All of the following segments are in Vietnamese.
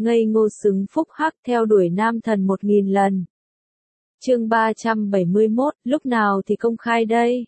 ngây ngô xứng phúc hắc theo đuổi nam thần 1000 lần. Chương 371, lúc nào thì công khai đây?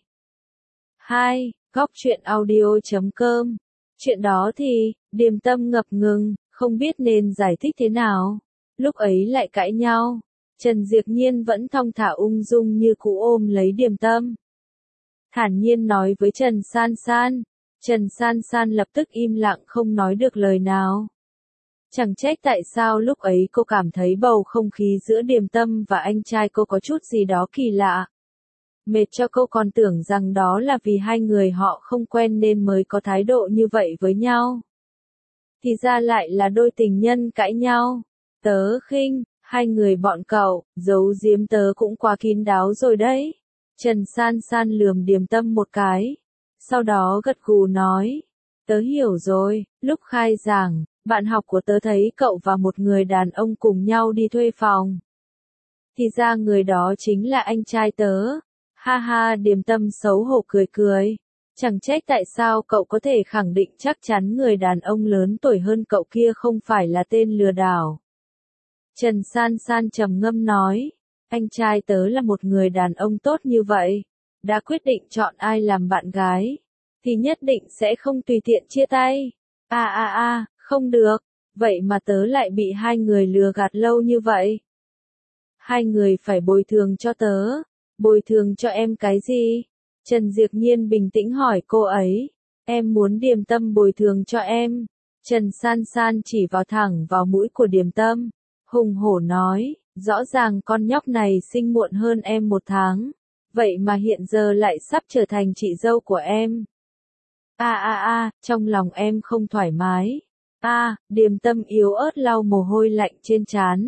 2. Góc truyện audio.com. Chuyện đó thì, Điềm Tâm ngập ngừng, không biết nên giải thích thế nào. Lúc ấy lại cãi nhau. Trần Diệp Nhiên vẫn thong thả ung dung như cũ ôm lấy Điềm Tâm. Thản nhiên nói với Trần San San. Trần San San lập tức im lặng không nói được lời nào. Chẳng trách tại sao lúc ấy cô cảm thấy bầu không khí giữa Điềm Tâm và anh trai cô có chút gì đó kỳ lạ. Mệt cho cô còn tưởng rằng đó là vì hai người họ không quen nên mới có thái độ như vậy với nhau. Thì ra lại là đôi tình nhân cãi nhau. Tớ khinh, hai người bọn cậu, giấu giếm tớ cũng quá kín đáo rồi đấy. Trần San San lườm Điềm Tâm một cái. Sau đó gật gù nói. Tớ hiểu rồi, lúc khai giảng, bạn học của tớ thấy cậu và một người đàn ông cùng nhau đi thuê phòng. Thì ra người đó chính là anh trai tớ. Ha ha, Điềm Tâm xấu hổ cười cười. Chẳng trách tại sao cậu có thể khẳng định chắc chắn người đàn ông lớn tuổi hơn cậu kia không phải là tên lừa đảo. Trần San San trầm ngâm nói. Anh trai tớ là một người đàn ông tốt như vậy. Đã quyết định chọn ai làm bạn gái. Thì nhất định sẽ không tùy tiện chia tay. Không được. Vậy mà tớ lại bị hai người lừa gạt lâu như vậy. Hai người phải bồi thường cho tớ. Bồi thường cho em cái gì? Trần Diệp Nhiên bình tĩnh hỏi cô ấy. Em muốn Điềm Tâm bồi thường cho em. Trần San San chỉ vào thẳng vào mũi của Điềm Tâm. Hùng hổ nói, rõ ràng con nhóc này sinh muộn hơn em 1 tháng. Vậy mà hiện giờ lại sắp trở thành chị dâu của em. Trong lòng em không thoải mái. Điềm Tâm yếu ớt lau mồ hôi lạnh trên trán.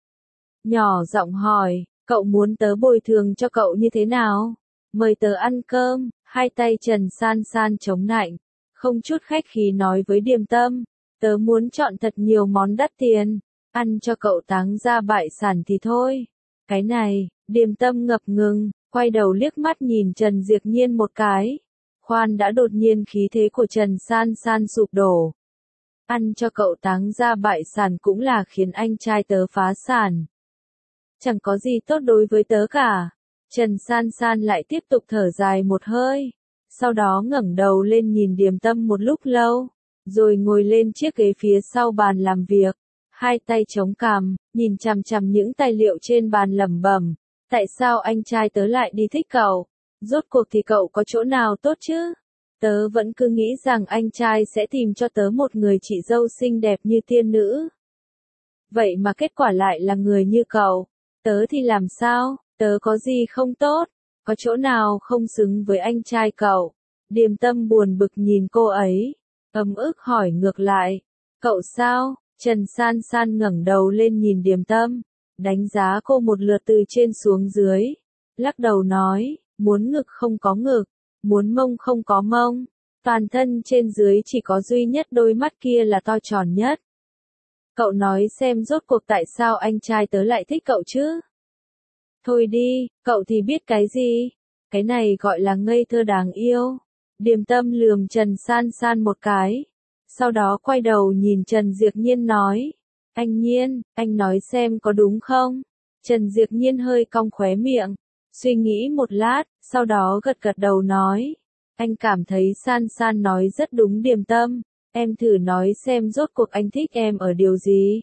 Nhỏ giọng hỏi, cậu muốn tớ bồi thường cho cậu như thế nào? Mời tớ ăn cơm. Hai tay Trần San San chống nạnh, không chút khách khí nói với Điềm Tâm. Tớ muốn chọn thật nhiều món đắt tiền, ăn cho cậu táng ra bại sản thì thôi. Cái này, Điềm Tâm ngập ngừng, quay đầu liếc mắt nhìn Trần Diệp Nhiên một cái. Khoan đã, đột nhiên khí thế của Trần San San sụp đổ. Ăn cho cậu táng ra bại sản cũng là khiến anh trai tớ phá sản. Chẳng có gì tốt đối với tớ cả. Trần San San lại tiếp tục thở dài một hơi. Sau đó ngẩng đầu lên nhìn Điềm Tâm một lúc lâu. Rồi ngồi lên chiếc ghế phía sau bàn làm việc. Hai tay chống cằm, nhìn chằm chằm những tài liệu trên bàn lẩm bẩm. Tại sao anh trai tớ lại đi thích cậu? Rốt cuộc thì cậu có chỗ nào tốt chứ? Tớ vẫn cứ nghĩ rằng anh trai sẽ tìm cho tớ một người chị dâu xinh đẹp như tiên nữ. Vậy mà kết quả lại là người như cậu. Tớ thì làm sao? Tớ có gì không tốt? Có chỗ nào không xứng với anh trai cậu? Điềm Tâm buồn bực nhìn cô ấy. Ấm ức hỏi ngược lại. Cậu sao? Trần San San ngẩng đầu lên nhìn Điềm Tâm. Đánh giá cô một lượt từ trên xuống dưới. Lắc đầu nói, muốn ngực không có ngực. Muốn mông không có mông. Toàn thân trên dưới chỉ có duy nhất đôi mắt kia là to tròn nhất. Cậu nói xem rốt cuộc tại sao anh trai tớ lại thích cậu chứ? Thôi đi, cậu thì biết cái gì? Cái này gọi là ngây thơ đáng yêu. Điềm Tâm lườm Trần San San một cái. Sau đó quay đầu nhìn Trần Diệp Nhiên nói. Anh Nhiên, anh nói xem có đúng không? Trần Diệp Nhiên hơi cong khóe miệng. Suy nghĩ một lát, sau đó gật gật đầu nói. Anh cảm thấy San San nói rất đúng Điềm Tâm. Em thử nói xem rốt cuộc anh thích em ở điều gì?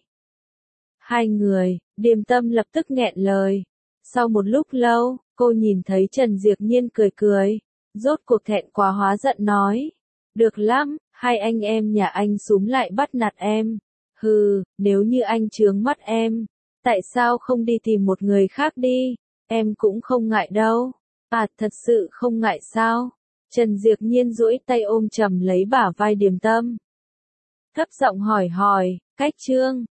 Hai người, Điềm Tâm lập tức nghẹn lời. Sau một lúc lâu, cô nhìn thấy Trần Diệp Nhiên cười cười. Rốt cuộc thẹn quá hóa giận nói. Được lắm, hai anh em nhà anh xúm lại bắt nạt em. Hừ, nếu như anh chướng mắt em, tại sao không đi tìm một người khác đi? Em cũng không ngại đâu. Thật sự không ngại sao? Trần Diệp Nhiên duỗi tay ôm chầm lấy bả vai Điềm Tâm. Thấp giọng hỏi, cách chương.